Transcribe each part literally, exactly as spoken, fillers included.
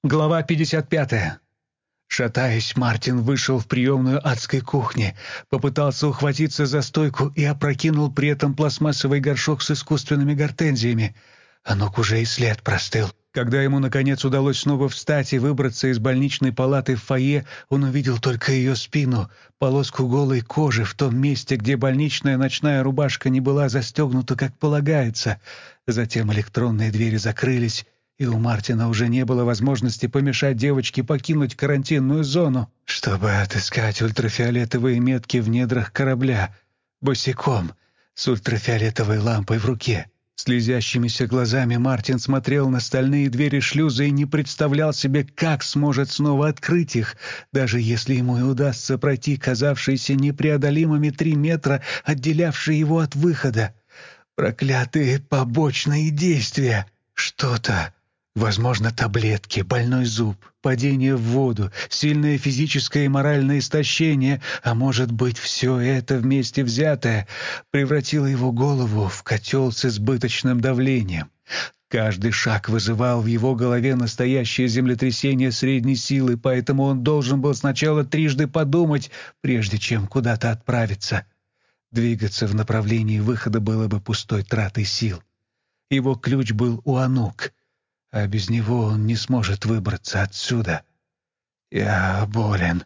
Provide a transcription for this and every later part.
Глава пятьдесят пятая. Шатаясь, Мартин вышел в приемную адской кухни, попытался ухватиться за стойку и опрокинул при этом пластмассовый горшок с искусственными гортензиями. Анук уже и след простыл. Когда ему, наконец, удалось снова встать и выбраться из больничной палаты в фойе, он увидел только ее спину, полоску голой кожи в том месте, где больничная ночная рубашка не была застегнута, как полагается. Затем электронные двери закрылись, и у Мартина уже не было возможности помешать девочке покинуть карантинную зону, чтобы отыскать ультрафиолетовые метки в недрах корабля, босиком, с ультрафиолетовой лампой в руке. Слезящимися глазами Мартин смотрел на стальные двери шлюза и не представлял себе, как сможет снова открыть их, даже если ему и удастся пройти казавшиеся непреодолимыми три метра, отделявшие его от выхода. Проклятые побочные действия! Что-то... Возможно, таблетки, больной зуб, падение в воду, сильное физическое и моральное истощение, а может быть, все это вместе взятое, превратило его голову в котел с избыточным давлением. Каждый шаг вызывал в его голове настоящее землетрясение средней силы, поэтому он должен был сначала трижды подумать, прежде чем куда-то отправиться. Двигаться в направлении выхода было бы пустой тратой сил. Его ключ был у Анук, а без него он не сможет выбраться отсюда. Я болен.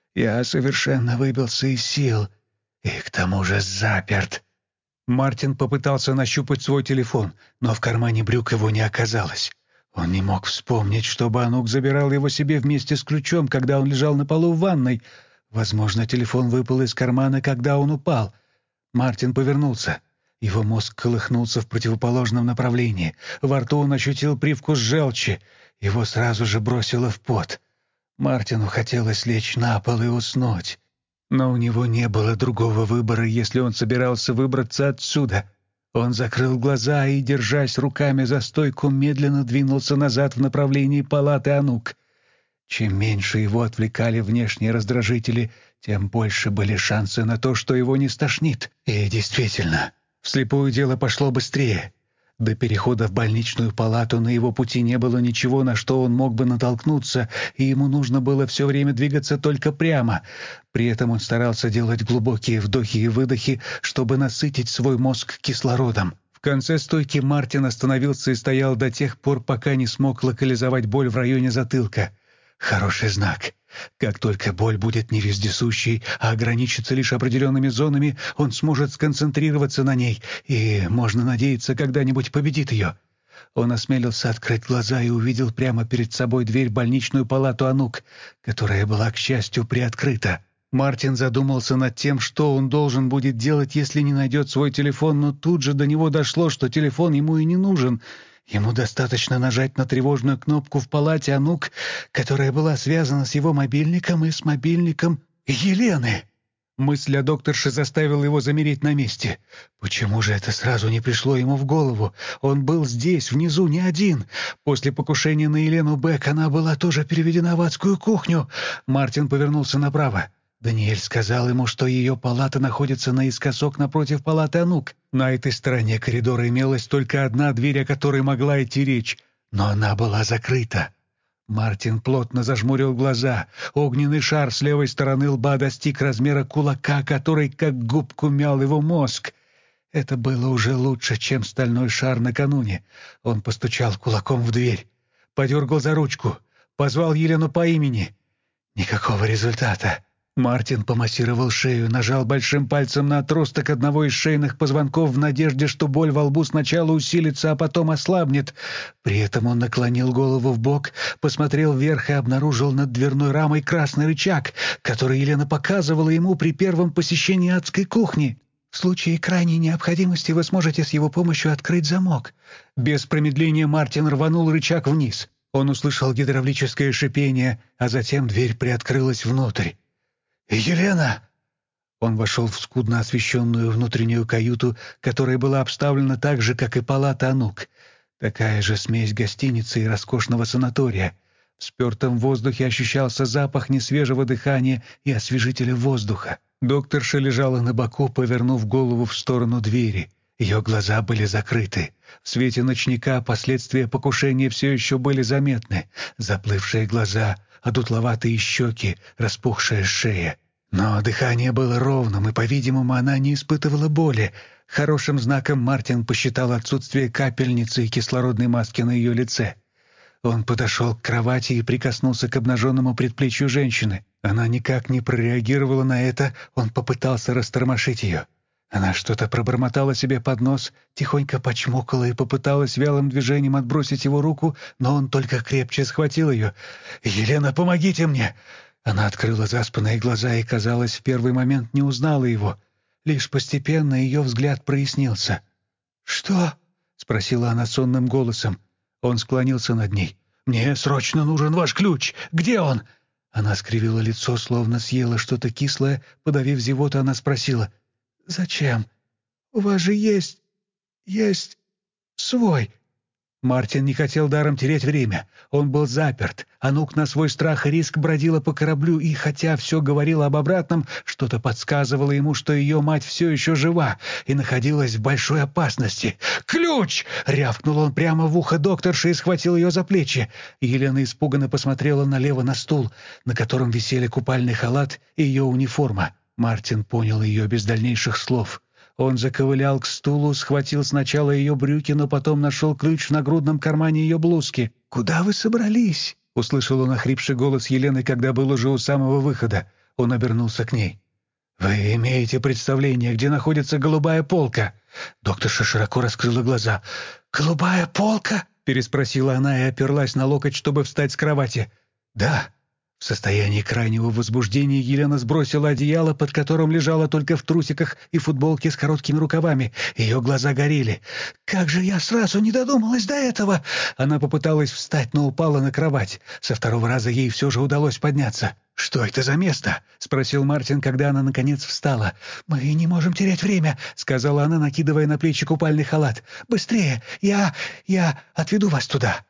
Я совершенно выбился из сил и к тому же заперт. Мартин попытался нащупать свой телефон, но в кармане брюк его не оказалось. Он не мог вспомнить, чтобы Анук забирал его себе вместе с ключом, когда он лежал на полу в ванной. Возможно, телефон выпал из кармана, когда он упал. Мартин повернулся. Его мозг колыхнулся в противоположном направлении. Во рту он ощутил привкус желчи. Его сразу же бросило в пот. Мартину хотелось лечь на пол и уснуть. Но у него не было другого выбора, если он собирался выбраться отсюда. Он закрыл глаза и, держась руками за стойку, медленно двинулся назад в направлении палаты Анук. Чем меньше его отвлекали внешние раздражители, тем больше были шансы на то, что его не стошнит. И действительно... Вслепую дело пошло быстрее. До перехода в больничную палату на его пути не было ничего, на что он мог бы натолкнуться, и ему нужно было все время двигаться только прямо. При этом он старался делать глубокие вдохи и выдохи, чтобы насытить свой мозг кислородом. В конце стойки Мартин остановился и стоял до тех пор, пока не смог локализовать боль в районе затылка. Хороший знак. Как только боль будет не вездесущей, а ограничится лишь определенными зонами, он сможет сконцентрироваться на ней, и, можно надеяться, когда-нибудь победит ее. Он осмелился открыть глаза и увидел прямо перед собой дверь в больничную палату Анук, которая была, к счастью, приоткрыта. Мартин задумался над тем, что он должен будет делать, если не найдет свой телефон, но тут же до него дошло, что телефон ему и не нужен. Ему достаточно нажать на тревожную кнопку в палате Анук, которая была связана с его мобильником и с мобильником Елены. Мысль о докторше заставила его замереть на месте. Почему же это сразу не пришло ему в голову? Он был здесь, внизу, не один. После покушения на Елену Бек она была тоже переведена в адскую кухню. Мартин повернулся направо. Даниэль сказал ему, что ее палата находится наискосок напротив палаты Анук. На этой стороне коридора имелась только одна дверь, о которой могла идти речь, но она была закрыта. Мартин плотно зажмурил глаза. Огненный шар с левой стороны лба достиг размера кулака, который как губку мял его мозг. Это было уже лучше, чем стальной шар накануне. Он постучал кулаком в дверь, подергал за ручку, позвал Елену по имени. Никакого результата. Мартин помассировал шею, нажал большим пальцем на отросток одного из шейных позвонков в надежде, что боль во лбу сначала усилится, а потом ослабнет. При этом он наклонил голову в бок, посмотрел вверх и обнаружил над дверной рамой красный рычаг, который Елена показывала ему при первом посещении адской кухни. «В случае крайней необходимости вы сможете с его помощью открыть замок». Без промедления Мартин рванул рычаг вниз. Он услышал гидравлическое шипение, а затем дверь приоткрылась внутрь. «Елена!» Он вошел в скудно освещенную внутреннюю каюту, которая была обставлена так же, как и палата Анук. Такая же смесь гостиницы и роскошного санатория. В спертом воздухе ощущался запах несвежего дыхания и освежителя воздуха. Докторша лежала на боку, повернув голову в сторону двери. Ее глаза были закрыты. В свете ночника последствия покушения все еще были заметны. Заплывшие глаза, одутловатые щеки, распухшая шея. Но дыхание было ровным, и, по-видимому, она не испытывала боли. Хорошим знаком Мартин посчитал отсутствие капельницы и кислородной маски на ее лице. Он подошел к кровати и прикоснулся к обнаженному предплечью женщины. Она никак не прореагировала на это, он попытался растормошить ее. Она что-то пробормотала себе под нос, тихонько почмокала и попыталась вялым движением отбросить его руку, но он только крепче схватил ее. «Елена, помогите мне!» Она открыла заспанные глаза и, казалось, в первый момент не узнала его. Лишь постепенно ее взгляд прояснился. «Что?» — спросила она сонным голосом. Он склонился над ней. «Мне срочно нужен ваш ключ! Где он?» Она скривила лицо, словно съела что-то кислое. Подавив зевоту, она спросила: «Зачем? У вас же есть... есть... свой...» Мартин не хотел даром терять время. Он был заперт. Анук на свой страх и риск бродила по кораблю, и хотя все говорило об обратном, что-то подсказывало ему, что ее мать все еще жива и находилась в большой опасности. «Ключ!» — рявкнул он прямо в ухо докторши и схватил ее за плечи. Елена испуганно посмотрела налево на стул, на котором висели купальный халат и ее униформа. Мартин понял ее без дальнейших слов. Он заковылял к стулу, схватил сначала ее брюки, но потом нашел ключ в нагрудном кармане ее блузки. «Куда вы собрались?» — услышал он охрипший голос Елены, когда был уже у самого выхода. Он обернулся к ней. «Вы имеете представление, где находится голубая полка?» Докторша широко раскрыла глаза. «Голубая полка?» — переспросила она и оперлась на локоть, чтобы встать с кровати. «Да». В состоянии крайнего возбуждения Елена сбросила одеяло, под которым лежала только в трусиках и футболке с короткими рукавами. Ее глаза горели. «Как же я сразу не додумалась до этого!» Она попыталась встать, но упала на кровать. Со второго раза ей все же удалось подняться. «Что это за место?» — спросил Мартин, когда она наконец встала. «Мы не можем терять время», — сказала она, накидывая на плечи купальный халат. «Быстрее! Я... я отведу вас туда!»